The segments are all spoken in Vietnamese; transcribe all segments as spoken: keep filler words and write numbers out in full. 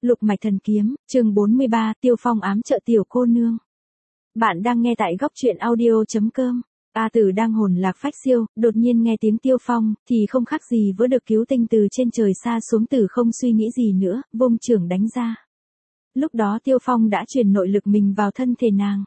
Lục mạch thần kiếm, chương bốn mươi ba, Tiêu Phong ám trợ tiểu cô nương. Bạn đang nghe tại góc truyện audio.com. A Tử đang hồn lạc phách siêu, đột nhiên nghe tiếng Tiêu Phong, thì không khác gì với được cứu tinh từ trên trời xa xuống, từ không suy nghĩ gì nữa, vung chưởng đánh ra. Lúc đó Tiêu Phong đã truyền nội lực mình vào thân thể nàng.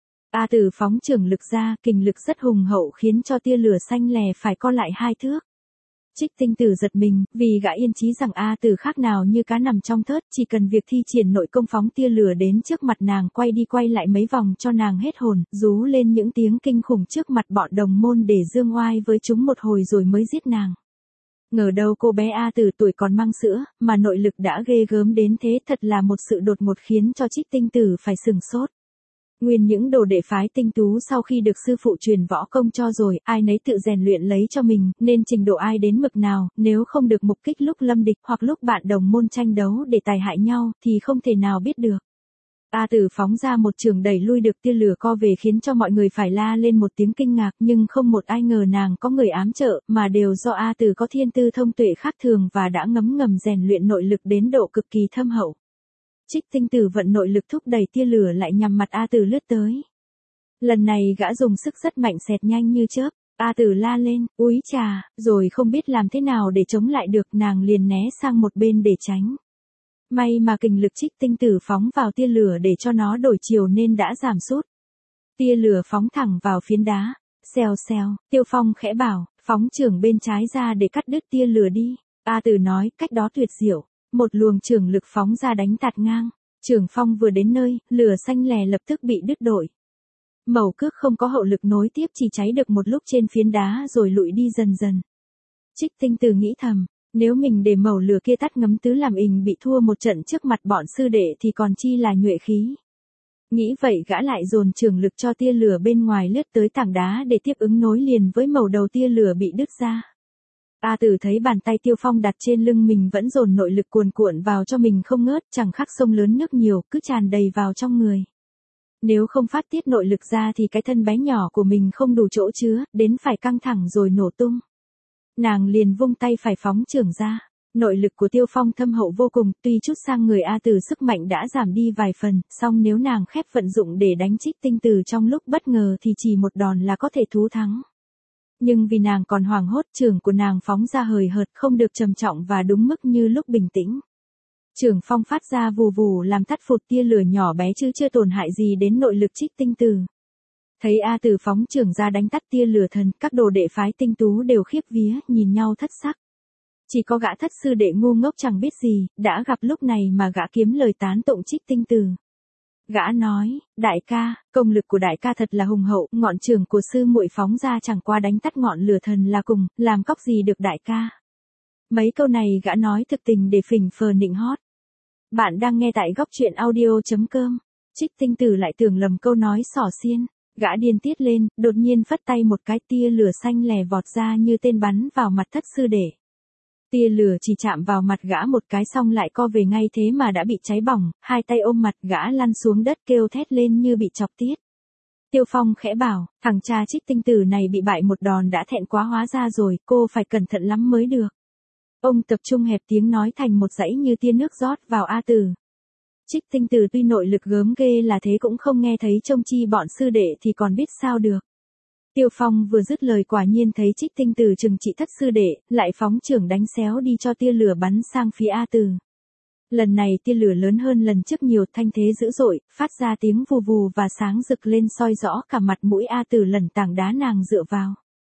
A Tử phóng chưởng lực ra, kình lực rất hùng hậu khiến cho tia lửa xanh lè phải co lại hai thước. Trích Tinh Tử giật mình, vì gã yên chí rằng A Tử khác nào như cá nằm trong thớt, chỉ cần việc thi triển nội công phóng tia lửa đến trước mặt nàng, quay đi quay lại mấy vòng cho nàng hết hồn, rú lên những tiếng kinh khủng trước mặt bọn đồng môn để dương oai với chúng một hồi rồi mới giết nàng. Ngờ đâu cô bé A Tử tuổi còn mang sữa, mà nội lực đã ghê gớm đến thế, thật là một sự đột ngột khiến cho Trích Tinh Tử phải sửng sốt. Nguyên những đồ đệ phái tinh tú sau khi được sư phụ truyền võ công cho rồi, ai nấy tự rèn luyện lấy cho mình, nên trình độ ai đến mực nào, nếu không được mục kích lúc lâm địch hoặc lúc bạn đồng môn tranh đấu để tài hại nhau, thì không thể nào biết được. A Tử phóng ra một trường đẩy lui được tia lửa co về khiến cho mọi người phải la lên một tiếng kinh ngạc, nhưng không một ai ngờ nàng có người ám trợ, mà đều do A Tử có thiên tư thông tuệ khác thường và đã ngấm ngầm rèn luyện nội lực đến độ cực kỳ thâm hậu. Trích Tinh Tử vận nội lực thúc đẩy tia lửa lại nhằm mặt A Tử lướt tới. Lần này gã dùng sức rất mạnh, xẹt nhanh như chớp. A Tử la lên, úi chà, rồi không biết làm thế nào để chống lại được, nàng liền né sang một bên để tránh. May mà kình lực Trích Tinh Tử phóng vào tia lửa để cho nó đổi chiều nên đã giảm sút. Tia lửa phóng thẳng vào phiến đá. Xèo xèo, Tiêu Phong khẽ bảo, phóng chưởng bên trái ra để cắt đứt tia lửa đi. A Tử nói, cách đó tuyệt diệu. Một luồng chưởng lực phóng ra đánh tạt ngang. Chưởng phong vừa đến nơi, lửa xanh lè lập tức bị đứt đổi. Mẩu cước không có hậu lực nối tiếp, chỉ cháy được một lúc trên phiến đá rồi lụi đi dần dần. Trích Tinh Tử nghĩ thầm, nếu mình để mẩu lửa kia tắt ngấm tứ làm ình bị thua một trận trước mặt bọn sư đệ thì còn chi là nhuệ khí. Nghĩ vậy gã lại dồn chưởng lực cho tia lửa bên ngoài lướt tới tảng đá để tiếp ứng nối liền với mẩu đầu tia lửa bị đứt ra. A Tử thấy bàn tay Tiêu Phong đặt trên lưng mình vẫn dồn nội lực cuồn cuộn vào cho mình không ngớt, chẳng khác sông lớn nước nhiều, cứ tràn đầy vào trong người. Nếu không phát tiết nội lực ra thì cái thân bé nhỏ của mình không đủ chỗ chứa, đến phải căng thẳng rồi nổ tung. Nàng liền vung tay phải phóng chưởng ra. Nội lực của Tiêu Phong thâm hậu vô cùng, tuy chút sang người A Tử sức mạnh đã giảm đi vài phần, song nếu nàng khép vận dụng để đánh Trích Tinh Tử trong lúc bất ngờ thì chỉ một đòn là có thể thú thắng. Nhưng vì nàng còn hoảng hốt, chưởng của nàng phóng ra hời hợt, không được trầm trọng và đúng mức như lúc bình tĩnh. Chưởng phong phát ra vù vù làm tắt phụt tia lửa nhỏ bé chứ chưa tổn hại gì đến nội lực Trích Tinh Tử. Thấy A Tử phóng chưởng ra đánh tắt tia lửa thần, các đồ đệ phái tinh tú đều khiếp vía, nhìn nhau thất sắc. Chỉ có gã thất sư đệ ngu ngốc chẳng biết gì, đã gặp lúc này mà gã kiếm lời tán tụng Trích Tinh Tử. Gã nói, đại ca, công lực của đại ca thật là hùng hậu, ngọn chưởng của sư muội phóng ra chẳng qua đánh tắt ngọn lửa thần là cùng, làm cóc gì được đại ca. Mấy câu này gã nói thực tình để phỉnh phờ nịnh hót. Bạn đang nghe tại góc truyện audio.com. Trích Tinh Tử lại tưởng lầm câu nói xỏ xiên, gã điên tiết lên, đột nhiên phất tay một cái, tia lửa xanh lè vọt ra như tên bắn vào mặt thất sư đệ. Tia lửa chỉ chạm vào mặt gã một cái xong lại co về ngay thế mà đã bị cháy bỏng, hai tay ôm mặt gã lăn xuống đất kêu thét lên như bị chọc tiết. Tiêu Phong khẽ bảo, thằng cha Trích Tinh Tử này bị bại một đòn đã thẹn quá, hóa ra rồi, cô phải cẩn thận lắm mới được. Ông tập trung hẹp tiếng nói thành một dãy như tia nước rót vào A Tử. Trích Tinh Tử tuy nội lực gớm ghê là thế cũng không nghe thấy trông chi bọn sư đệ thì còn biết sao được. Tiêu Phong vừa dứt lời quả nhiên thấy Trích Tinh Tử trừng trị thất sư đệ, lại phóng chưởng đánh xéo đi cho tia lửa bắn sang phía A Tử. Lần này tia lửa lớn hơn lần trước nhiều, thanh thế dữ dội, phát ra tiếng vù vù và sáng rực lên soi rõ cả mặt mũi A Tử lẫn tảng đá nàng dựa vào.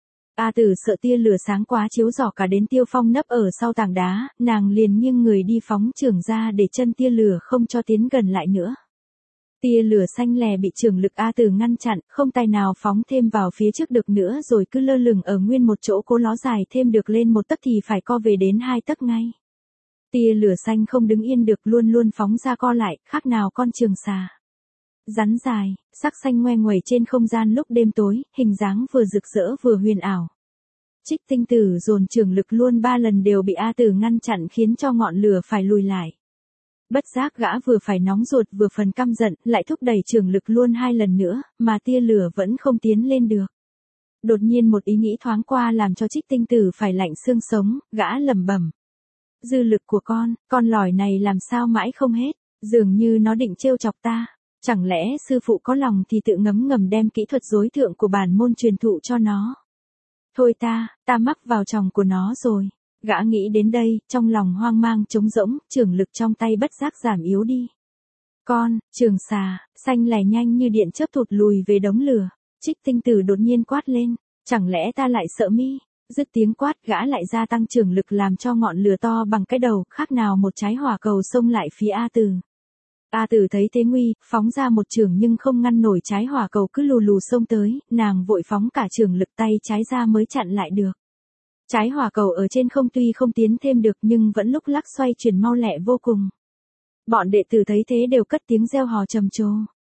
A Tử sợ tia lửa sáng quá chiếu rỏ cả đến Tiêu Phong nấp ở sau tảng đá, nàng liền nghiêng người đi phóng chưởng ra để chân tia lửa không cho tiến gần lại nữa. Tia lửa xanh lè bị chưởng lực A Tử ngăn chặn, không tài nào phóng thêm vào phía trước được nữa rồi cứ lơ lửng ở nguyên một chỗ, cố ló dài thêm được lên một tấc thì phải co về đến hai tấc ngay. Tia lửa xanh không đứng yên được, luôn luôn phóng ra co lại, khác nào con trường xà. Rắn dài, sắc xanh ngoe nguẩy trên không gian lúc đêm tối, hình dáng vừa rực rỡ vừa huyền ảo. Trích Tinh Tử dồn chưởng lực luôn ba lần đều bị A Tử ngăn chặn khiến cho ngọn lửa phải lùi lại. Bất giác gã vừa phải nóng ruột vừa phần căm giận, lại thúc đẩy chưởng lực luôn hai lần nữa, mà tia lửa vẫn không tiến lên được. Đột nhiên một ý nghĩ thoáng qua làm cho Trích Tinh Tử phải lạnh xương sống, gã lẩm bẩm. Dư lực của con, con lỏi này làm sao mãi không hết, dường như nó định trêu chọc ta. Chẳng lẽ sư phụ có lòng thì tự ngấm ngầm đem kỹ thuật rối thượng của bản môn truyền thụ cho nó. Thôi ta, ta mắc vào chồng của nó rồi. Gã nghĩ đến đây, trong lòng hoang mang trống rỗng, trường lực trong tay bất giác giảm yếu đi. Con, trường xà, xanh lẻ nhanh như điện chớp thụt lùi về đống lửa. Trích Tinh Tử đột nhiên quát lên, chẳng lẽ ta lại sợ mi? Dứt tiếng quát, gã lại gia tăng trường lực làm cho ngọn lửa to bằng cái đầu, khác nào một trái hỏa cầu xông lại phía A Tử. A Tử thấy thế nguy, phóng ra một trường nhưng không ngăn nổi trái hỏa cầu cứ lù lù xông tới, nàng vội phóng cả trường lực tay trái ra mới chặn lại được. Trái hỏa cầu ở trên không tuy không tiến thêm được nhưng vẫn lúc lắc xoay chuyển mau lẹ vô cùng. Bọn đệ tử thấy thế đều cất tiếng reo hò trầm trồ.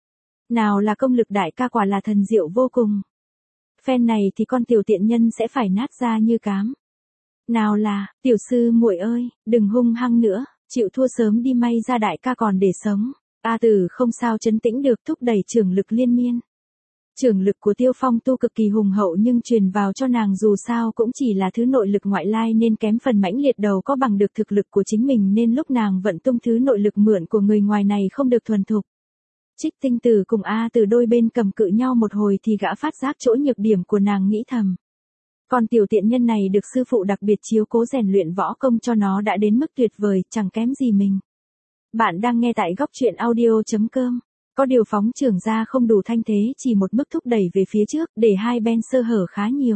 Nào là công lực đại ca quả là thần diệu vô cùng. Phen này thì con tiểu tiện nhân sẽ phải nát ra như cám. Nào là, tiểu sư muội ơi, đừng hung hăng nữa, chịu thua sớm đi, may ra đại ca còn để sống. A Tử không sao trấn tĩnh được, thúc đẩy trường lực liên miên. Trường lực của Tiêu Phong tu cực kỳ hùng hậu nhưng truyền vào cho nàng dù sao cũng chỉ là thứ nội lực ngoại lai nên kém phần mãnh liệt, đầu có bằng được thực lực của chính mình nên lúc nàng vận tung thứ nội lực mượn của người ngoài này không được thuần thục. Trích Tinh Tử cùng A Tử đôi bên cầm cự nhau một hồi thì gã phát giác chỗ nhược điểm của nàng, nghĩ thầm. Còn tiểu tiện nhân này được sư phụ đặc biệt chiếu cố rèn luyện võ công cho nó đã đến mức tuyệt vời, chẳng kém gì mình. Bạn đang nghe tại góc truyện audio chấm com. Có điều phóng trưởng ra không đủ thanh thế, chỉ một mức thúc đẩy về phía trước, để hai bên sơ hở khá nhiều.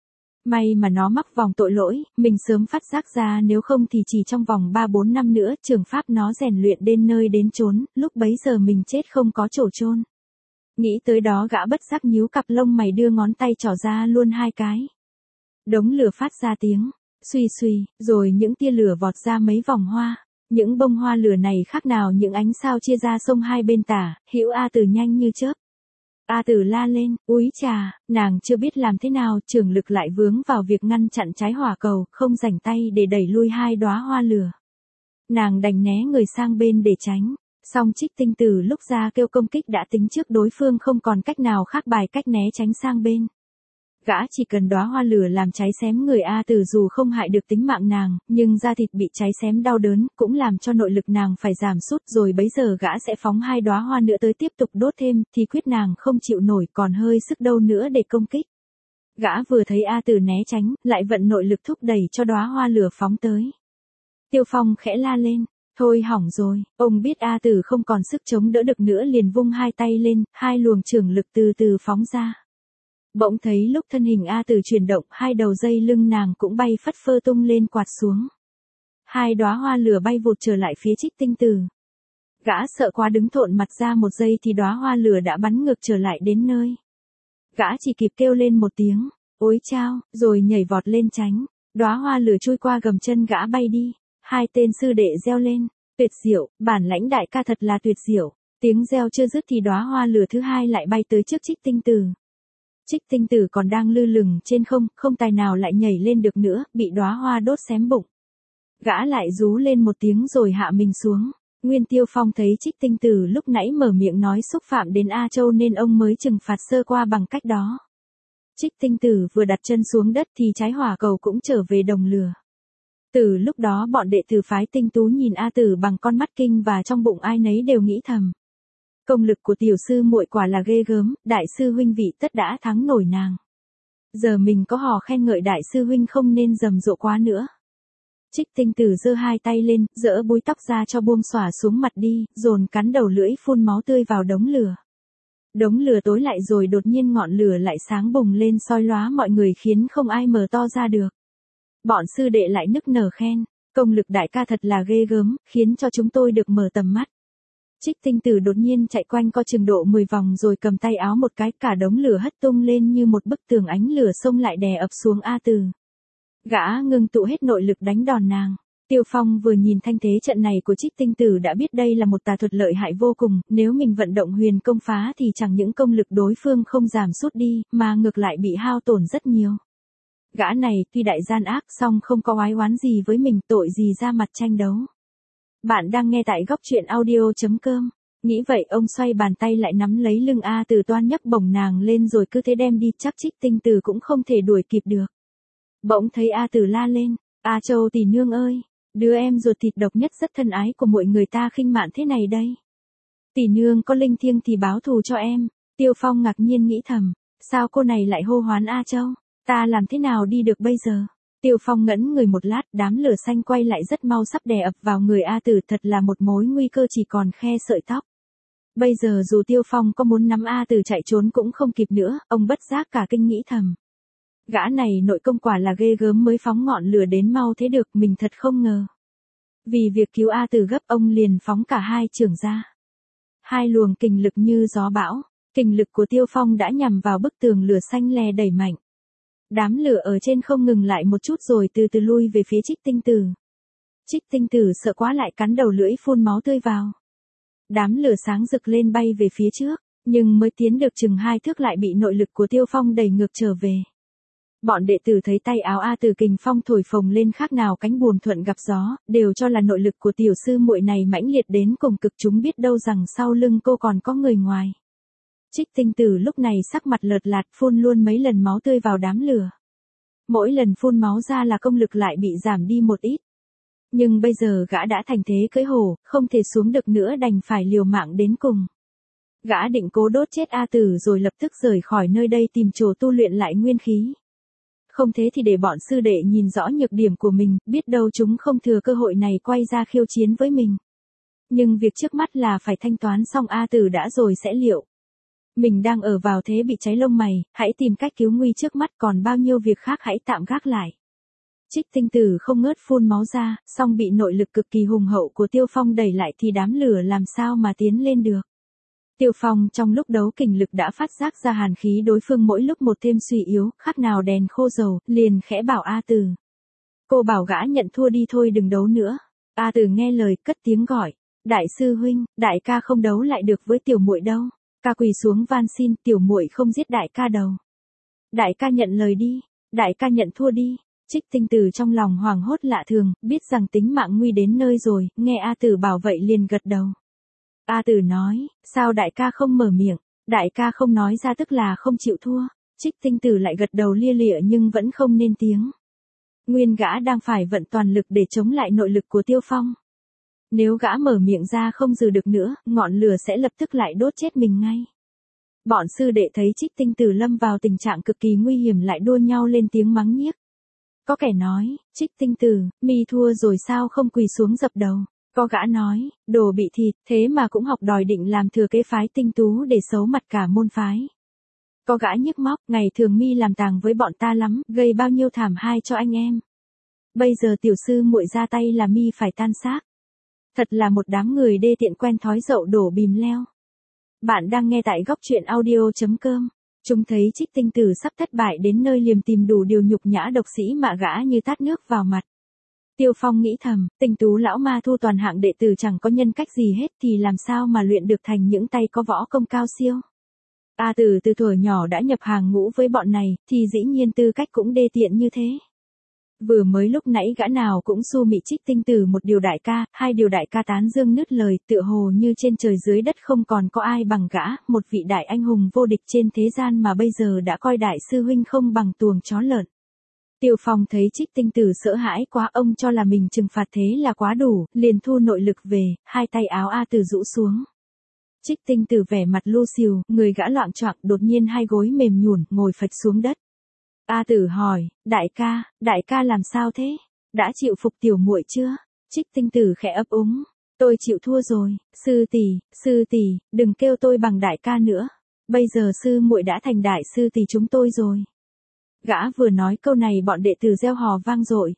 May mà nó mắc vòng tội lỗi, mình sớm phát giác ra, nếu không thì chỉ trong vòng ba bốn năm nữa trường pháp nó rèn luyện đến nơi đến chốn, lúc bấy giờ mình chết không có chỗ chôn. Nghĩ tới đó gã bất giác nhíu cặp lông mày, đưa ngón tay trỏ ra luôn hai cái. Đống lửa phát ra tiếng suy suy, rồi những tia lửa vọt ra mấy vòng hoa. Những bông hoa lửa này khác nào những ánh sao chia ra sông hai bên tả, hữu A Tử nhanh như chớp. A Tử la lên, úi trà, nàng chưa biết làm thế nào, trường lực lại vướng vào việc ngăn chặn trái hỏa cầu, không rảnh tay để đẩy lui hai đóa hoa lửa. Nàng đành né người sang bên để tránh, song Trích Tinh Tử lúc ra kêu công kích đã tính trước đối phương không còn cách nào khác bài cách né tránh sang bên. Gã chỉ cần đóa hoa lửa làm cháy xém người A Tử dù không hại được tính mạng nàng, nhưng da thịt bị cháy xém đau đớn, cũng làm cho nội lực nàng phải giảm sút, rồi bấy giờ gã sẽ phóng hai đóa hoa nữa tới tiếp tục đốt thêm, thì quyết nàng không chịu nổi, còn hơi sức đâu nữa để công kích. Gã vừa thấy A Tử né tránh, lại vận nội lực thúc đẩy cho đóa hoa lửa phóng tới. Tiêu Phong khẽ la lên, thôi hỏng rồi, ông biết A Tử không còn sức chống đỡ được nữa liền vung hai tay lên, hai luồng trường lực từ từ phóng ra. Bỗng thấy lúc thân hình A Tử chuyển động, hai đầu dây lưng nàng cũng bay phất phơ tung lên quạt xuống. Hai đóa hoa lửa bay vụt trở lại phía Trích Tinh Tử. Gã sợ quá đứng thộn mặt ra một giây thì đóa hoa lửa đã bắn ngược trở lại đến nơi. Gã chỉ kịp kêu lên một tiếng, ối chao, rồi nhảy vọt lên tránh. Đóa hoa lửa chui qua gầm chân gã bay đi. Hai tên sư đệ reo lên, tuyệt diệu, bản lãnh đại ca thật là tuyệt diệu. Tiếng reo chưa dứt thì đóa hoa lửa thứ hai lại bay tới trước Trích Tinh Tử. Trích Tinh Tử còn đang lơ lửng trên không, không tài nào lại nhảy lên được nữa, bị đóa hoa đốt xém bụng. Gã lại rú lên một tiếng rồi hạ mình xuống. Nguyên Tiêu Phong thấy Trích Tinh Tử lúc nãy mở miệng nói xúc phạm đến A Châu nên ông mới trừng phạt sơ qua bằng cách đó. Trích Tinh Tử vừa đặt chân xuống đất thì trái hỏa cầu cũng trở về đồng lửa. Từ lúc đó bọn đệ tử phái Tinh Tú nhìn A Tử bằng con mắt kinh và trong bụng ai nấy đều nghĩ thầm. Công lực của tiểu sư muội quả là ghê gớm, đại sư huynh vị tất đã thắng nổi nàng. Giờ mình có hò khen ngợi đại sư huynh không nên rầm rộ quá nữa. Trích Tinh Tử giơ hai tay lên, giỡ búi tóc ra cho buông xõa xuống mặt đi, dồn cắn đầu lưỡi phun máu tươi vào đống lửa. Đống lửa tối lại rồi đột nhiên ngọn lửa lại sáng bùng lên soi lóa mọi người khiến không ai mở to ra được. Bọn sư đệ lại nức nở khen, công lực đại ca thật là ghê gớm, khiến cho chúng tôi được mở tầm mắt. Trích Tinh Tử đột nhiên chạy quanh co chừng độ mười vòng rồi cầm tay áo một cái, cả đống lửa hất tung lên như một bức tường, ánh lửa xông lại đè ập xuống A Tử. Gã ngưng tụ hết nội lực đánh đòn nàng. Tiêu Phong vừa nhìn thanh thế trận này của Trích Tinh Tử đã biết đây là một tà thuật lợi hại vô cùng, nếu mình vận động huyền công phá thì chẳng những công lực đối phương không giảm sút đi, mà ngược lại bị hao tổn rất nhiều. Gã này tuy đại gian ác song không có oái oán gì với mình, tội gì ra mặt tranh đấu. Bạn đang nghe tại góc truyện audio chấm com. Nghĩ vậy ông xoay bàn tay lại nắm lấy lưng A Tử toan nhấc bổng nàng lên rồi cứ thế đem đi, chắc Trích Tinh Tử cũng không thể đuổi kịp được. Bỗng thấy A Tử la lên, A Châu tỷ nương ơi, Đứa em ruột thịt độc nhất rất thân ái của mọi người ta khinh mạn thế này đây. Tỷ nương có linh thiêng thì báo thù cho em. Tiêu Phong ngạc nhiên nghĩ thầm, sao cô này lại hô hoán A Châu, ta làm thế nào đi được bây giờ? Tiêu Phong ngẩn người một lát, đám lửa xanh quay lại rất mau sắp đè ập vào người A Tử, thật là một mối nguy cơ chỉ còn khe sợi tóc. Bây giờ dù Tiêu Phong có muốn nắm A Tử chạy trốn cũng không kịp nữa, ông bất giác cả kinh nghĩ thầm. Gã này nội công quả là ghê gớm mới phóng ngọn lửa đến mau thế được, mình thật không ngờ. Vì việc cứu A Tử gấp ông liền phóng cả hai chưởng ra. Hai luồng kình lực như gió bão, kình lực của Tiêu Phong đã nhằm vào bức tường lửa xanh lè đẩy mạnh. Đám lửa ở trên không ngừng lại một chút rồi từ từ lui về phía Trích Tinh Tử. Trích Tinh Tử sợ quá lại cắn đầu lưỡi phun máu tươi vào. Đám lửa sáng rực lên bay về phía trước, nhưng mới tiến được chừng hai thước lại bị nội lực của Tiêu Phong đẩy ngược trở về. Bọn đệ tử thấy tay áo A Tử kình phong thổi phồng lên khác nào cánh buồm thuận gặp gió, đều cho là nội lực của tiểu sư muội này mãnh liệt đến cùng cực, chúng biết đâu rằng sau lưng cô còn có người ngoài. Trích Tinh Tử lúc này sắc mặt lợt lạt phun luôn mấy lần máu tươi vào đám lửa. Mỗi lần phun máu ra là công lực lại bị giảm đi một ít. Nhưng bây giờ gã đã thành thế cưỡi hổ, không thể xuống được nữa đành phải liều mạng đến cùng. Gã định cố đốt chết A Tử rồi lập tức rời khỏi nơi đây tìm chỗ tu luyện lại nguyên khí. Không thế thì để bọn sư đệ nhìn rõ nhược điểm của mình, biết đâu chúng không thừa cơ hội này quay ra khiêu chiến với mình. Nhưng việc trước mắt là phải thanh toán xong A Tử đã rồi sẽ liệu. Mình đang ở vào thế bị cháy lông mày, hãy tìm cách cứu nguy trước mắt, còn bao nhiêu việc khác hãy tạm gác lại. Trích Tinh Tử không ngớt phun máu ra, song bị nội lực cực kỳ hùng hậu của Tiêu Phong đẩy lại thì đám lửa làm sao mà tiến lên được. Tiêu Phong trong lúc đấu kình lực đã phát giác ra hàn khí đối phương mỗi lúc một thêm suy yếu, khác nào đèn khô dầu, liền khẽ bảo A Tử. Cô bảo gã nhận thua đi thôi, đừng đấu nữa. A Tử nghe lời cất tiếng gọi, đại sư huynh, đại ca không đấu lại được với tiểu muội đâu. Ca quỳ xuống van xin, tiểu muội không giết đại ca đâu. Đại ca nhận lời đi, đại ca nhận thua đi. Trích Tinh Tử trong lòng hoảng hốt lạ thường, biết rằng tính mạng nguy đến nơi rồi, nghe A Tử bảo vậy liền gật đầu. A Tử nói, sao đại ca không mở miệng, đại ca không nói ra tức là không chịu thua. Trích Tinh Tử lại gật đầu lia lịa nhưng vẫn không nên tiếng. Nguyên gã đang phải vận toàn lực để chống lại nội lực của Tiêu Phong. Nếu gã mở miệng ra không giữ được nữa, ngọn lửa sẽ lập tức lại đốt chết mình ngay. Bọn sư đệ thấy Trích Tinh Tử lâm vào tình trạng cực kỳ nguy hiểm lại đua nhau lên tiếng mắng nhiếc. Có kẻ nói, Trích Tinh Tử, mi thua rồi sao không quỳ xuống dập đầu. Có gã nói, đồ bị thịt, thế mà cũng học đòi định làm thừa kế phái Tinh Tú để xấu mặt cả môn phái. Có gã nhức móc, ngày thường mi làm tàng với bọn ta lắm, gây bao nhiêu thảm hai cho anh em. Bây giờ tiểu sư muội ra tay là mi phải tan xác. Thật là một đám người đê tiện quen thói dậu đổ bìm leo. Bạn đang nghe tại góc truyện audio chấm com. Chúng thấy Trích Tinh Tử sắp thất bại đến nơi liềm tìm đủ điều nhục nhã độc sĩ mà gã như tát nước vào mặt. Tiêu Phong nghĩ thầm, Tinh Tú lão ma thu toàn hạng đệ tử chẳng có nhân cách gì hết thì làm sao mà luyện được thành những tay có võ công cao siêu. A Tử từ thuở nhỏ đã nhập hàng ngũ với bọn này, thì dĩ nhiên tư cách cũng đê tiện như thế. Vừa mới lúc nãy gã nào cũng su mị Trích Tinh Tử một điều đại ca, hai điều đại ca tán dương nứt lời, tựa hồ như trên trời dưới đất không còn có ai bằng gã, một vị đại anh hùng vô địch trên thế gian mà bây giờ đã coi đại sư huynh không bằng tuồng chó lợn. Tiêu Phong thấy Trích Tinh Tử sợ hãi quá, ông cho là mình trừng phạt thế là quá đủ, liền thu nội lực về, hai tay áo A Tử rũ xuống. Trích Tinh Tử vẻ mặt lu xìu, người gã loạng choạng, đột nhiên hai gối mềm nhũn, ngồi phịch xuống đất. A Tử hỏi, đại ca, đại ca làm sao thế? Đã chịu phục tiểu muội chưa? Trích Tinh Tử khẽ ấp úng, tôi chịu thua rồi, sư tỷ, sư tỷ, đừng kêu tôi bằng đại ca nữa. Bây giờ sư muội đã thành đại sư tỷ chúng tôi rồi. Gã vừa nói câu này bọn đệ tử reo hò vang dội.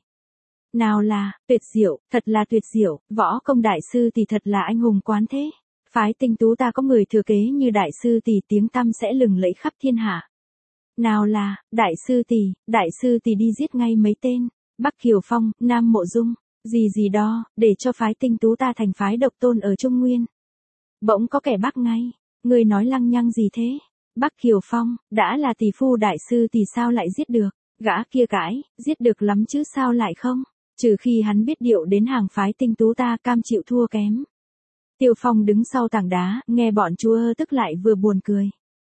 Nào là, tuyệt diệu, thật là tuyệt diệu, võ công đại sư tỷ thật là anh hùng quán thế. Phái Tinh Tú ta có người thừa kế như đại sư tỷ, tiếng tăm sẽ lừng lẫy khắp thiên hạ. Nào là, đại sư tỷ, đại sư tỷ đi giết ngay mấy tên, Bắc Kiều Phong, Nam Mộ Dung, gì gì đó, để cho phái Tinh Tú ta thành phái độc tôn ở Trung Nguyên. Bỗng có kẻ bắt ngay, người nói lăng nhăng gì thế? Bắc Kiều Phong, đã là tỷ phu đại sư thì sao lại giết được? Gã kia cãi, giết được lắm chứ sao lại không? Trừ khi hắn biết điệu đến hàng phái Tinh Tú ta cam chịu thua kém. Tiêu Phong đứng sau tảng đá, nghe bọn chúa tức lại vừa buồn cười.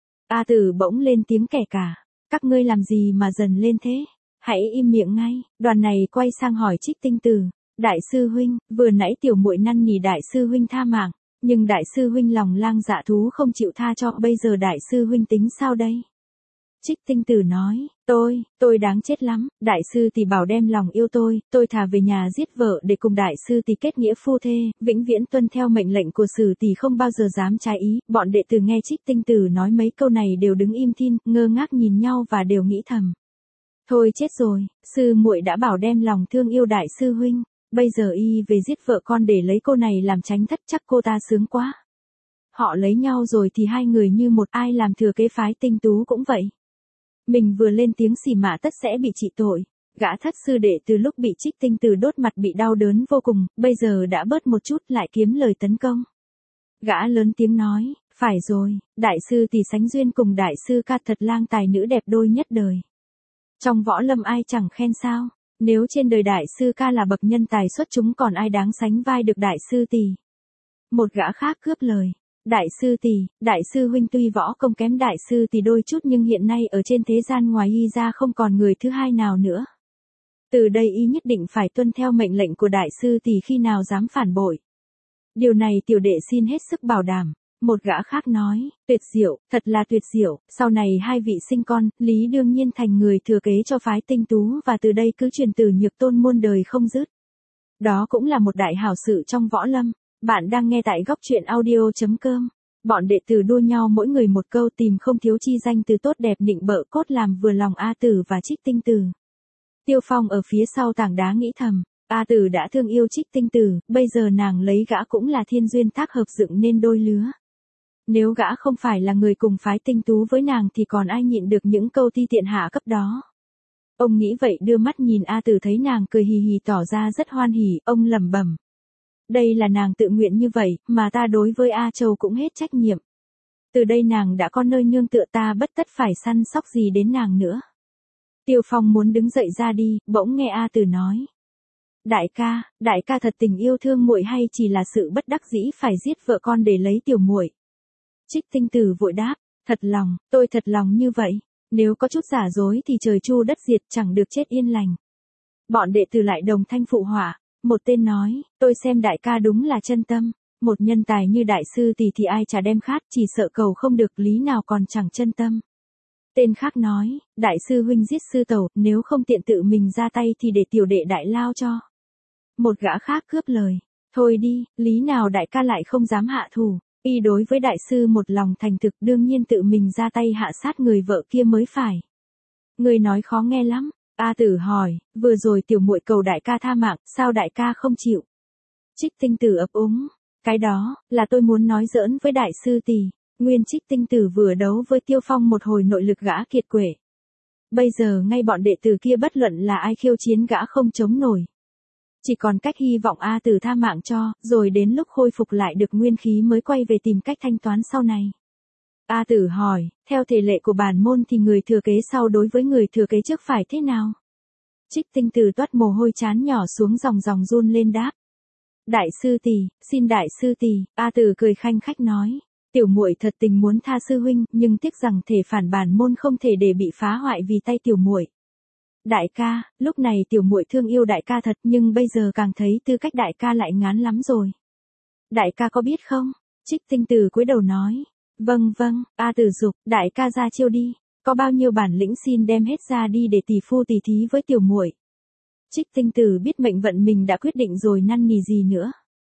A Tử bỗng lên tiếng kẻ cả, các ngươi làm gì mà dần lên thế? Hãy im miệng ngay. Đoàn này quay sang hỏi Trích Tinh Tử, Đại sư huynh, vừa nãy tiểu muội năn nỉ đại sư huynh tha mạng, nhưng đại sư huynh lòng lang dạ thú không chịu tha cho, bây giờ đại sư huynh tính sao đây? Trích Tinh Tử nói, tôi, tôi đáng chết lắm, đại sư tỷ bảo đem lòng yêu tôi, tôi thà về nhà giết vợ để cùng đại sư tỷ kết nghĩa phu thê, vĩnh viễn tuân theo mệnh lệnh của sử tỷ không bao giờ dám trái ý. Bọn đệ tử nghe Trích Tinh Tử nói mấy câu này đều đứng im thin, ngơ ngác nhìn nhau và đều nghĩ thầm. Thôi chết rồi, sư muội đã bảo đem lòng thương yêu đại sư huynh, bây giờ y về giết vợ con để lấy cô này làm tránh thất, chắc cô ta sướng quá. Họ lấy nhau rồi thì hai người như một, ai làm thừa kế phái Tinh Tú cũng vậy. Mình vừa lên tiếng xỉ mạ tất sẽ bị trị tội. Gã thất sư đệ từ lúc bị Trích Tinh Tử đốt mặt bị đau đớn vô cùng, bây giờ đã bớt một chút lại kiếm lời tấn công. Gã lớn tiếng nói, phải rồi, đại sư tỷ sánh duyên cùng đại sư ca thật lang tài nữ đẹp đôi nhất đời. Trong võ lâm ai chẳng khen sao, nếu trên đời đại sư ca là bậc nhân tài xuất chúng còn ai đáng sánh vai được đại sư tỷ. Một gã khác cướp lời. Đại sư tỷ, đại sư huynh tuy võ công kém đại sư tỷ đôi chút nhưng hiện nay ở trên thế gian ngoài y ra không còn người thứ hai nào nữa. Từ đây y nhất định phải tuân theo mệnh lệnh của đại sư tỷ, khi nào dám phản bội. Điều này tiểu đệ xin hết sức bảo đảm. Một gã khác nói, tuyệt diệu, thật là tuyệt diệu, sau này hai vị sinh con, lý đương nhiên thành người thừa kế cho phái Tinh Tú và từ đây cứ truyền từ Nhược Tôn muôn đời không dứt. Đó cũng là một đại hảo sự trong võ lâm. Bạn đang nghe tại góc truyện audio chấm com. Bọn đệ tử đua nhau mỗi người một câu, tìm không thiếu chi danh từ tốt đẹp nịnh bợ cốt làm vừa lòng A Tử và Trích Tinh Tử. Tiêu Phong ở phía sau tảng đá nghĩ thầm, A Tử đã thương yêu Trích Tinh Tử, bây giờ nàng lấy gã cũng là thiên duyên tác hợp dựng nên đôi lứa. Nếu gã không phải là người cùng phái Tinh Tú với nàng thì còn ai nhịn được những câu ti tiện hạ cấp đó. Ông nghĩ vậy đưa mắt nhìn A Tử thấy nàng cười hì hì tỏ ra rất hoan hỉ, ông lẩm bẩm. Đây là nàng tự nguyện như vậy, mà ta đối với A Châu cũng hết trách nhiệm. Từ đây nàng đã có nơi nương tựa, ta bất tất phải săn sóc gì đến nàng nữa. Tiêu Phong muốn đứng dậy ra đi, bỗng nghe A Tử nói. Đại ca, đại ca thật tình yêu thương muội hay chỉ là sự bất đắc dĩ phải giết vợ con để lấy tiểu muội? Trích Tinh Tử vội đáp, thật lòng, tôi thật lòng như vậy. Nếu có chút giả dối thì trời chu đất diệt, chẳng được chết yên lành. Bọn đệ tử lại đồng thanh phụ họa. Một tên nói, tôi xem đại ca đúng là chân tâm, một nhân tài như đại sư tỷ thì ai chả đem khát, chỉ sợ cầu không được, lý nào còn chẳng chân tâm. Tên khác nói, đại sư huynh giết sư tẩu, nếu không tiện tự mình ra tay thì để tiểu đệ đại lao cho. Một gã khác cướp lời, thôi đi, lý nào đại ca lại không dám hạ thủ, y đối với đại sư một lòng thành thực, đương nhiên tự mình ra tay hạ sát người vợ kia mới phải. Người nói khó nghe lắm. A Tử hỏi, vừa rồi tiểu muội cầu đại ca tha mạng, sao đại ca không chịu? Trích Tinh Tử ấp úng, cái đó, là tôi muốn nói giỡn với đại sư tỷ. Nguyên Trích Tinh Tử vừa đấu với Tiêu Phong một hồi nội lực gã kiệt quệ. Bây giờ ngay bọn đệ tử kia bất luận là ai khiêu chiến gã không chống nổi. Chỉ còn cách hy vọng A Tử tha mạng cho, rồi đến lúc khôi phục lại được nguyên khí mới quay về tìm cách thanh toán sau này. A Tử hỏi, theo thể lệ của bản môn thì người thừa kế sau đối với người thừa kế trước phải thế nào? Trích Tinh Tử toát mồ hôi trán nhỏ xuống ròng ròng run lên đáp. Đại sư tỷ, xin đại sư tỷ. A Tử cười khanh khách nói, tiểu muội thật tình muốn tha sư huynh, nhưng tiếc rằng thể phản bản môn không thể để bị phá hoại vì tay tiểu muội. Đại ca, lúc này tiểu muội thương yêu đại ca thật, nhưng bây giờ càng thấy tư cách đại ca lại ngán lắm rồi. Đại ca có biết không? Trích Tinh Tử cúi đầu nói. Vâng vâng, A Tử dục, đại ca ra chiêu đi, có bao nhiêu bản lĩnh xin đem hết ra đi để tỷ phu tỷ thí với tiểu muội. Trích Tinh Tử biết mệnh vận mình đã quyết định rồi năn nỉ gì nữa.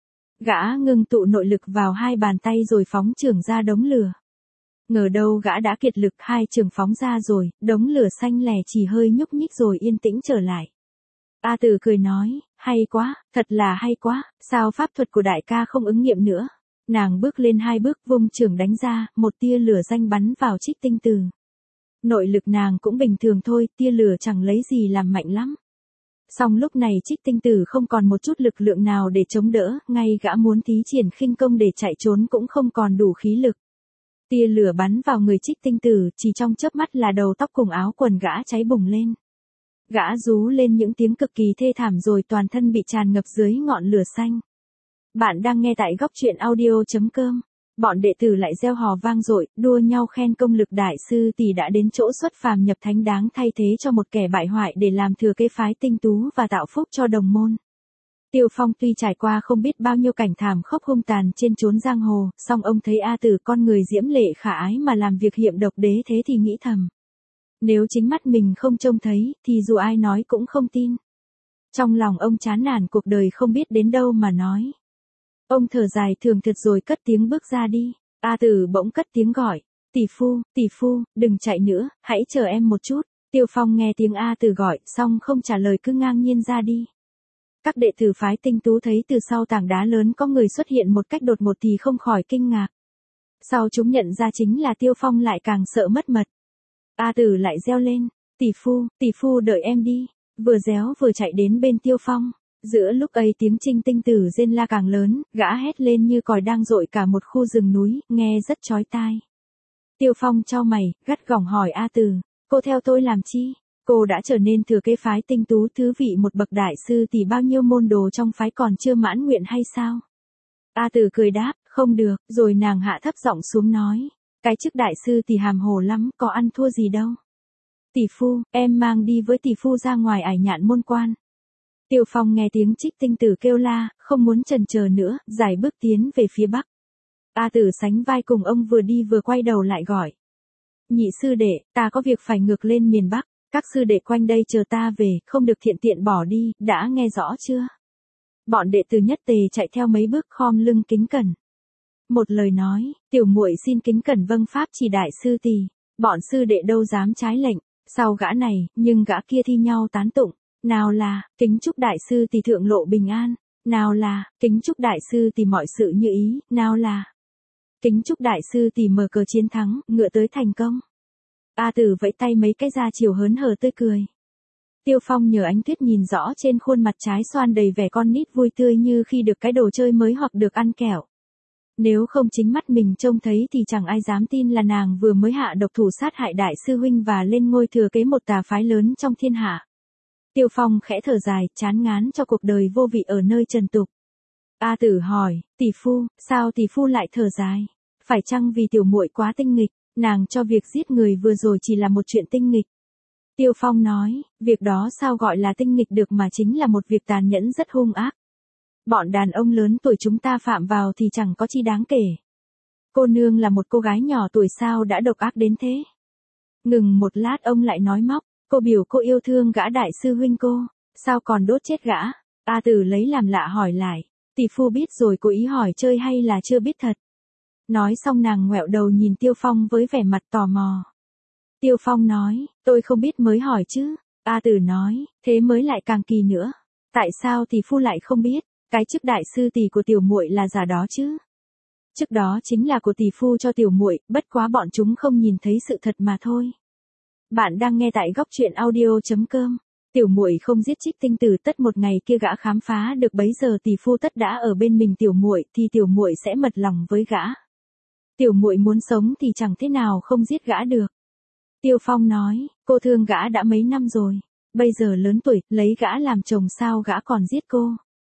Gã ngưng tụ nội lực vào hai bàn tay rồi phóng chưởng ra đống lửa. Ngờ đâu gã đã kiệt lực, hai chưởng phóng ra rồi, đống lửa xanh lè chỉ hơi nhúc nhích rồi yên tĩnh trở lại. A Tử cười nói, hay quá, thật là hay quá, sao pháp thuật của đại ca không ứng nghiệm nữa. Nàng bước lên hai bước vung chưởng đánh ra, một tia lửa danh bắn vào Trích Tinh Tử. Nội lực nàng cũng bình thường thôi, tia lửa chẳng lấy gì làm mạnh lắm. Song lúc này Trích Tinh Tử không còn một chút lực lượng nào để chống đỡ, ngay gã muốn thí triển khinh công để chạy trốn cũng không còn đủ khí lực. Tia lửa bắn vào người Trích Tinh Tử, chỉ trong chớp mắt là đầu tóc cùng áo quần gã cháy bùng lên. Gã rú lên những tiếng cực kỳ thê thảm rồi toàn thân bị tràn ngập dưới ngọn lửa xanh. Bạn đang nghe tại góc truyện audio chấm com. Bọn đệ tử lại reo hò vang dội, đua nhau khen công lực đại sư tỷ đã đến chỗ xuất phàm nhập thánh, đáng thay thế cho một kẻ bại hoại để làm thừa kế phái Tinh Tú và tạo phúc cho đồng môn. Tiêu Phong tuy trải qua không biết bao nhiêu cảnh thảm khốc hung tàn trên chốn giang hồ, song ông thấy A Tử con người diễm lệ khả ái mà làm việc hiểm độc đế thế thì nghĩ thầm. Nếu chính mắt mình không trông thấy, thì dù ai nói cũng không tin. Trong lòng ông chán nản cuộc đời không biết đến đâu mà nói. Ông thở dài thường thượt rồi cất tiếng bước ra đi. A Tử bỗng cất tiếng gọi. Tỷ phu, tỷ phu, đừng chạy nữa, hãy chờ em một chút. Tiêu Phong nghe tiếng A Tử gọi, xong không trả lời cứ ngang nhiên ra đi. Các đệ tử phái Tinh Tú thấy từ sau tảng đá lớn có người xuất hiện một cách đột ngột thì không khỏi kinh ngạc. Sau chúng nhận ra chính là Tiêu Phong lại càng sợ mất mật. A Tử lại reo lên, tỷ phu, tỷ phu đợi em đi, vừa réo vừa chạy đến bên Tiêu Phong. Giữa lúc ấy tiếng Trinh Tinh Tử rên la càng lớn, gã hét lên như còi đang dội cả một khu rừng núi, nghe rất chói tai. Tiêu Phong chau mày, gắt gỏng hỏi A Tử, cô theo tôi làm chi? Cô đã trở nên thừa kế phái Tinh Tú thứ vị một bậc đại sư thì bao nhiêu môn đồ trong phái còn chưa mãn nguyện hay sao? A Tử cười đáp, không được, rồi nàng hạ thấp giọng xuống nói, cái chức đại sư thì hàm hồ lắm, có ăn thua gì đâu. Tỷ phu, em mang đi với tỷ phu ra ngoài ải nhạn môn quan. Tiêu Phong nghe tiếng Trích Tinh Tử kêu la, không muốn chần chờ nữa, giải bước tiến về phía bắc. A Tử sánh vai cùng ông vừa đi vừa quay đầu lại gọi. Nhị sư đệ, ta có việc phải ngược lên miền Bắc, các sư đệ quanh đây chờ ta về, không được thiện tiện bỏ đi, đã nghe rõ chưa? Bọn đệ tử nhất tề chạy theo mấy bước khom lưng kính cẩn. Một lời nói, tiểu muội xin kính cẩn vâng pháp chỉ đại sư tỷ, bọn sư đệ đâu dám trái lệnh, sau gã này, nhưng gã kia thi nhau tán tụng, nào là, kính chúc đại sư tỷ thượng lộ bình an, nào là, kính chúc đại sư tỷ mọi sự như ý, nào là, kính chúc đại sư tỷ mở cờ chiến thắng, ngựa tới thành công. A Tử vẫy tay mấy cái ra chiều hớn hở tươi cười. Tiêu Phong nhờ ánh tuyết nhìn rõ trên khuôn mặt trái xoan đầy vẻ con nít vui tươi như khi được cái đồ chơi mới hoặc được ăn kẹo. Nếu không chính mắt mình trông thấy thì chẳng ai dám tin là nàng vừa mới hạ độc thủ sát hại đại sư huynh và lên ngôi thừa kế một tà phái lớn trong thiên hạ. Tiêu Phong khẽ thở dài, chán ngán cho cuộc đời vô vị ở nơi trần tục. A Tử hỏi, tỷ phu, sao tỷ phu lại thở dài? Phải chăng vì tiểu muội quá tinh nghịch, nàng cho việc giết người vừa rồi chỉ là một chuyện tinh nghịch? Tiêu Phong nói, việc đó sao gọi là tinh nghịch được mà chính là một việc tàn nhẫn rất hung ác. Bọn đàn ông lớn tuổi chúng ta phạm vào thì chẳng có chi đáng kể. Cô nương là một cô gái nhỏ tuổi sao đã độc ác đến thế? Ngừng một lát ông lại nói móc, cô biểu cô yêu thương gã đại sư huynh cô, sao còn đốt chết gã? A Tử lấy làm lạ hỏi lại, tỷ phu biết rồi cố ý hỏi chơi hay là chưa biết thật? Nói xong nàng ngoẹo đầu nhìn Tiêu Phong với vẻ mặt tò mò. Tiêu Phong nói, tôi không biết mới hỏi chứ. A Tử nói, thế mới lại càng kỳ nữa. Tại sao tỷ phu lại không biết? Cái chức đại sư tỷ của tiểu muội là giả đó chứ? Chức đó chính là của tỷ phu cho tiểu muội, bất quá bọn chúng không nhìn thấy sự thật mà thôi. Bạn đang nghe tại góc truyện audio chấm com. Tiểu muội không giết Trích Tinh Tử, tất một ngày kia gã khám phá được bấy giờ tỷ phu tất đã ở bên mình tiểu muội thì tiểu muội sẽ mật lòng với gã. Tiểu muội muốn sống thì chẳng thế nào không giết gã được. Tiêu Phong nói, cô thương gã đã mấy năm rồi, bây giờ lớn tuổi, lấy gã làm chồng sao gã còn giết cô?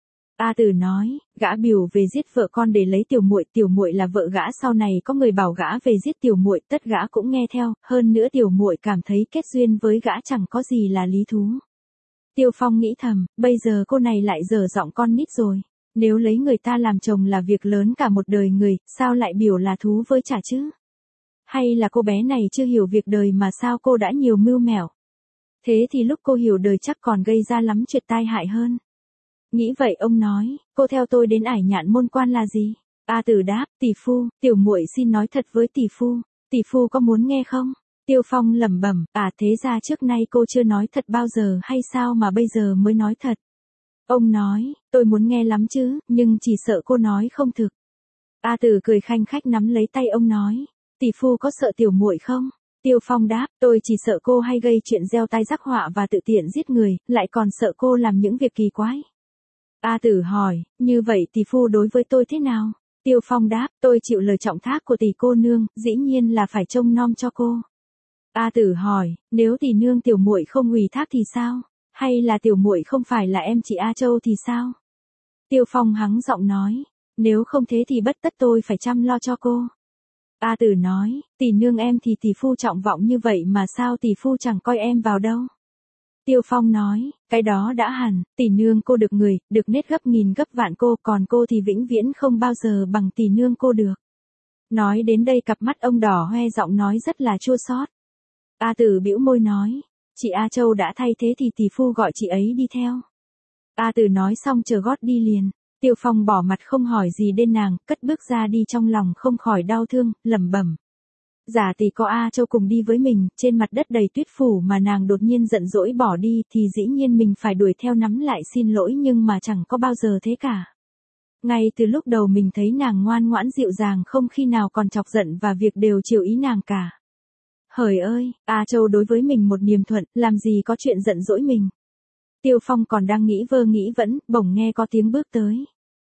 A Tử nói, gã biểu về giết vợ con để lấy tiểu muội, tiểu muội là vợ gã, sau này có người bảo gã về giết tiểu muội, tất gã cũng nghe theo, hơn nữa tiểu muội cảm thấy kết duyên với gã chẳng có gì là lý thú. Tiêu Phong nghĩ thầm, bây giờ cô này lại dở giọng con nít rồi, nếu lấy người ta làm chồng là việc lớn cả một đời người, sao lại biểu là thú với chả chứ? Hay là cô bé này chưa hiểu việc đời mà sao cô đã nhiều mưu mẹo? Thế thì lúc cô hiểu đời chắc còn gây ra lắm chuyện tai hại hơn. Nghĩ vậy ông nói, cô theo tôi đến ải nhạn môn quan là gì? A Tử đáp, tỷ phu, tiểu muội xin nói thật với tỷ phu, tỷ phu có muốn nghe không? Tiêu Phong lẩm bẩm, à thế ra trước nay cô chưa nói thật bao giờ hay sao mà bây giờ mới nói thật? Ông nói, tôi muốn nghe lắm chứ, nhưng chỉ sợ cô nói không thực. A Tử cười khanh khách nắm lấy tay ông nói, tỷ phu có sợ tiểu muội không? Tiêu Phong đáp, tôi chỉ sợ cô hay gây chuyện gieo tai rắc họa và tự tiện giết người, lại còn sợ cô làm những việc kỳ quái. A Tử hỏi, như vậy tỷ phu đối với tôi thế nào? Tiêu Phong đáp, tôi chịu lời trọng thác của tỷ cô nương, dĩ nhiên là phải trông nom cho cô. A Tử hỏi, nếu tỷ nương tiểu muội không ủy thác thì sao? Hay là tiểu muội không phải là em chị A Châu thì sao? Tiêu Phong hắng giọng nói, nếu không thế thì bất tất tôi phải chăm lo cho cô. A Tử nói, tỷ nương em thì tỷ phu trọng vọng như vậy mà sao tỷ phu chẳng coi em vào đâu? Tiêu Phong nói, cái đó đã hẳn, tỷ nương cô được người, được nết gấp nghìn gấp vạn cô, còn cô thì vĩnh viễn không bao giờ bằng tỷ nương cô được. Nói đến đây cặp mắt ông đỏ hoe, giọng nói rất là chua xót. A Tử bĩu môi nói, chị A Châu đã thay thế thì tỷ phu gọi chị ấy đi theo. A Tử nói xong chờ gót đi liền. Tiêu Phong bỏ mặt không hỏi gì đến nàng, cất bước ra đi, trong lòng không khỏi đau thương, lẩm bẩm. Giả tỷ có A Châu cùng đi với mình, trên mặt đất đầy tuyết phủ mà nàng đột nhiên giận dỗi bỏ đi thì dĩ nhiên mình phải đuổi theo nắm lại xin lỗi, nhưng mà chẳng có bao giờ thế cả. Ngay từ lúc đầu mình thấy nàng ngoan ngoãn dịu dàng, không khi nào còn chọc giận và việc đều chiều ý nàng cả. Hời ơi, A Châu đối với mình một niềm thuận, làm gì có chuyện giận dỗi mình. Tiêu Phong còn đang nghĩ vơ nghĩ vẫn, bỗng nghe có tiếng bước tới.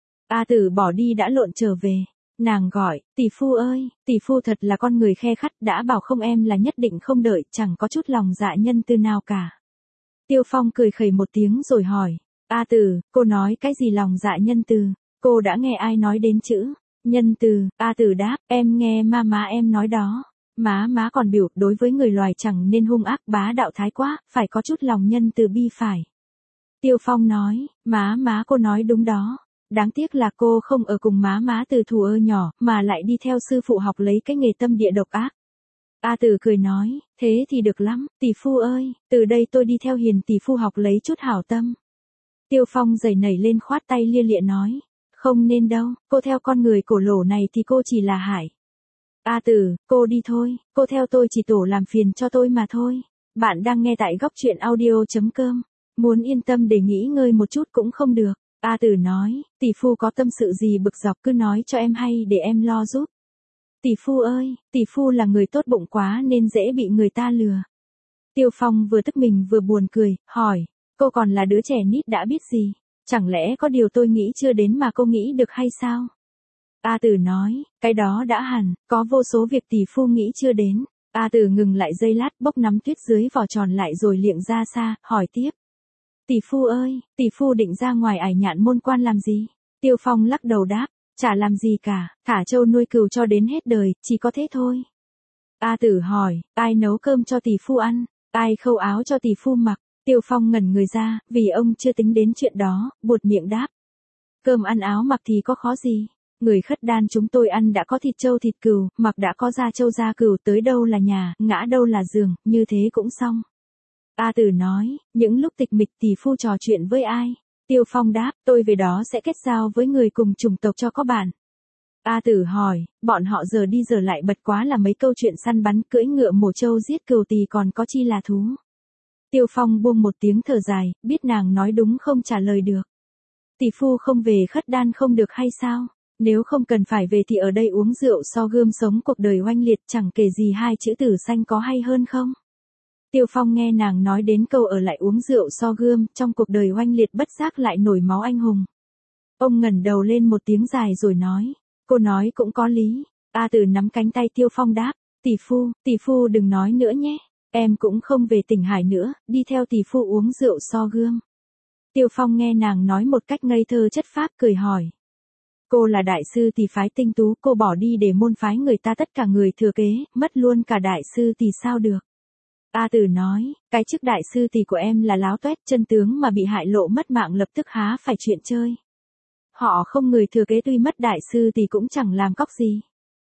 A Tử bỏ đi đã lộn trở về. Nàng gọi, tỷ phu ơi, tỷ phu thật là con người khe khắt, đã bảo không em là nhất định không đợi, chẳng có chút lòng dạ nhân từ nào cả. Tiêu Phong cười khẩy một tiếng rồi hỏi, A Tử, cô nói cái gì lòng dạ nhân từ, cô đã nghe ai nói đến chữ nhân từ? A Tử đáp, em nghe ma má em nói đó. Má má còn biểu, đối với người loài chẳng nên hung ác bá đạo thái quá, phải có chút lòng nhân từ bi phải. Tiêu Phong nói, má má cô nói đúng đó. Đáng tiếc là cô không ở cùng má má từ thủ ơ nhỏ, mà lại đi theo sư phụ học lấy cái nghề tâm địa độc ác. A Tử cười nói, thế thì được lắm, tỷ phu ơi, từ đây tôi đi theo hiền tỷ phu học lấy chút hảo tâm. Tiêu Phong giày nảy lên khoát tay lia lịa nói, không nên đâu, cô theo con người cổ lỗ này thì cô chỉ là hại. A Tử, cô đi thôi, cô theo tôi chỉ tổ làm phiền cho tôi mà thôi. Bạn đang nghe tại góc truyện audio chấm com, muốn yên tâm để nghỉ ngơi một chút cũng không được. A Tử nói, tỷ phu có tâm sự gì bực dọc cứ nói cho em hay để em lo giúp. Tỷ phu ơi, tỷ phu là người tốt bụng quá nên dễ bị người ta lừa. Tiêu Phong vừa tức mình vừa buồn cười, hỏi, cô còn là đứa trẻ nít đã biết gì, chẳng lẽ có điều tôi nghĩ chưa đến mà cô nghĩ được hay sao? A Tử nói, cái đó đã hẳn, có vô số việc tỷ phu nghĩ chưa đến. A Tử ngừng lại giây lát, bốc nắm tuyết dưới vỏ tròn lại rồi liệng ra xa, hỏi tiếp. Tỷ phu ơi, tỷ phu định ra ngoài Ải Nhạn môn quan làm gì? Tiêu Phong lắc đầu đáp, chả làm gì cả, thả trâu nuôi cừu cho đến hết đời, chỉ có thế thôi. A Tử hỏi, ai nấu cơm cho tỷ phu ăn, ai khâu áo cho tỷ phu mặc? Tiêu Phong ngẩn người ra, vì ông chưa tính đến chuyện đó, buột miệng đáp. Cơm ăn áo mặc thì có khó gì? Người khất đan chúng tôi ăn đã có thịt trâu thịt cừu, mặc đã có da trâu da cừu, tới đâu là nhà, ngã đâu là giường, như thế cũng xong. A Tử nói, những lúc tịch mịch tỷ phu trò chuyện với ai? Tiêu Phong đáp, tôi về đó sẽ kết giao với người cùng chủng tộc cho có bạn. A Tử hỏi, bọn họ giờ đi giờ lại bật quá là mấy câu chuyện săn bắn, cưỡi ngựa mổ trâu giết cừu tỳ còn có chi là thú. Tiêu Phong buông một tiếng thở dài, biết nàng nói đúng không trả lời được. Tỷ phu không về khất đan không được hay sao? Nếu không cần phải về thì ở đây uống rượu so gươm sống cuộc đời oanh liệt, chẳng kể gì hai chữ tử sanh có hay hơn không? Tiêu Phong nghe nàng nói đến câu ở lại uống rượu so gươm, trong cuộc đời oanh liệt bất giác lại nổi máu anh hùng. Ông ngẩng đầu lên một tiếng dài rồi nói, cô nói cũng có lý. A Tử nắm cánh tay Tiêu Phong đáp, tỷ phu, tỷ phu đừng nói nữa nhé, em cũng không về tỉnh Hải nữa, đi theo tỷ phu uống rượu so gươm. Tiêu Phong nghe nàng nói một cách ngây thơ chất phác cười hỏi. Cô là đại sư thì phái tinh tú, cô bỏ đi để môn phái người ta tất cả người thừa kế, mất luôn cả đại sư thì sao được? A Tử nói, cái chức đại sư thì của em là láo toét, chân tướng mà bị hại lộ mất mạng lập tức há phải chuyện chơi. Họ không người thừa kế, tuy mất đại sư thì cũng chẳng làm cóc gì.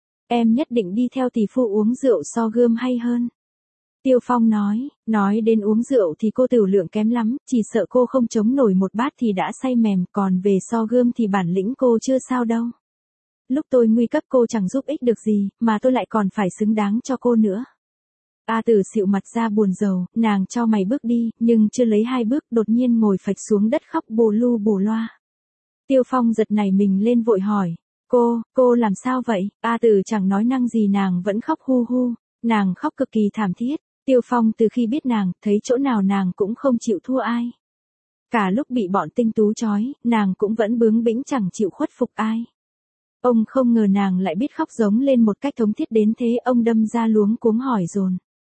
Em nhất định đi theo tỷ phu uống rượu so gươm hay hơn. Tiêu Phong nói, nói đến uống rượu thì cô tửu lượng kém lắm, chỉ sợ cô không chống nổi một bát thì đã say mềm, còn về so gươm thì bản lĩnh cô chưa sao đâu. Lúc tôi nguy cấp cô chẳng giúp ích được gì, mà tôi lại còn phải xứng đáng cho cô nữa. A Tử xịu mặt ra buồn rầu, nàng cho mày bước đi, nhưng chưa lấy hai bước đột nhiên ngồi phịch xuống đất khóc bù lu bù loa. Tiêu Phong giật nảy mình lên vội hỏi, cô, cô làm sao vậy? A Tử chẳng nói năng gì, nàng vẫn khóc hu hu, nàng khóc cực kỳ thảm thiết. Tiêu Phong từ khi biết nàng, thấy chỗ nào nàng cũng không chịu thua ai. Cả lúc bị bọn tinh tú trói, nàng cũng vẫn bướng bĩnh chẳng chịu khuất phục ai. Ông không ngờ nàng lại biết khóc giống lên một cách thống thiết đến thế, ông đâm ra luống cuống hỏi dồn.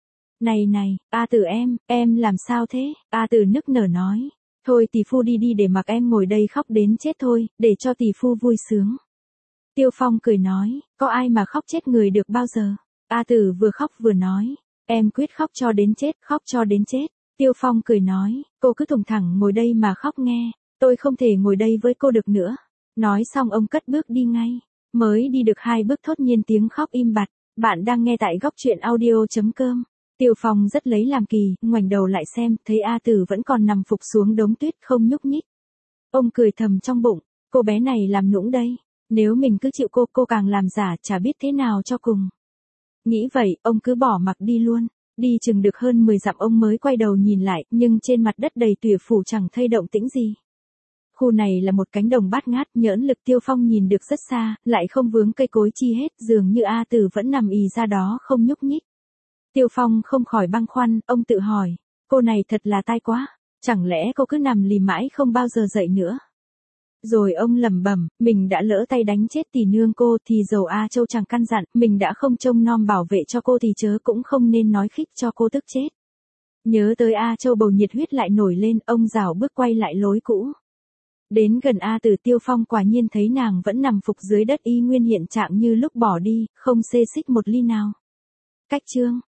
Này này, A Tử em, em làm sao thế? A Tử nức nở nói. Thôi tỷ phu đi đi để mặc em ngồi đây khóc đến chết thôi, để cho tỷ phu vui sướng. Tiêu Phong cười nói, có ai mà khóc chết người được bao giờ? A Tử vừa khóc vừa nói, em quyết khóc cho đến chết, khóc cho đến chết. Tiêu Phong cười nói, cô cứ thùng thẳng ngồi đây mà khóc nghe, tôi không thể ngồi đây với cô được nữa. Nói xong ông cất bước đi ngay, mới đi được hai bước thốt nhiên tiếng khóc im bặt. Bạn đang nghe tại góc truyện audio.com. Tiêu Phong rất lấy làm kỳ, ngoảnh đầu lại xem, thấy A Tử vẫn còn nằm phục xuống đống tuyết không nhúc nhích. Ông cười thầm trong bụng, cô bé này làm nũng đây, nếu mình cứ chịu cô, cô càng làm giả chả biết thế nào cho cùng. Nghĩ vậy, ông cứ bỏ mặc đi luôn, đi chừng được hơn mười dặm ông mới quay đầu nhìn lại, nhưng trên mặt đất đầy tủa phủ chẳng thấy động tĩnh gì. Khu này là một cánh đồng bát ngát, nhỡn lực Tiêu Phong nhìn được rất xa, lại không vướng cây cối chi hết, dường như A Tử vẫn nằm ì ra đó không nhúc nhích. Tiêu Phong không khỏi băn khoăn, ông tự hỏi, cô này thật là tai quá, chẳng lẽ cô cứ nằm lì mãi không bao giờ dậy nữa. Rồi ông lẩm bẩm, mình đã lỡ tay đánh chết tỷ nương cô thì dầu A Châu chẳng căn dặn, mình đã không trông nom bảo vệ cho cô thì chớ cũng không nên nói khích cho cô tức chết. Nhớ tới A Châu bầu nhiệt huyết lại nổi lên, ông rảo bước quay lại lối cũ. Đến gần A Tử, Tiêu Phong quả nhiên thấy nàng vẫn nằm phục dưới đất y nguyên hiện trạng như lúc bỏ đi, không xê xích một ly nào. Cách chương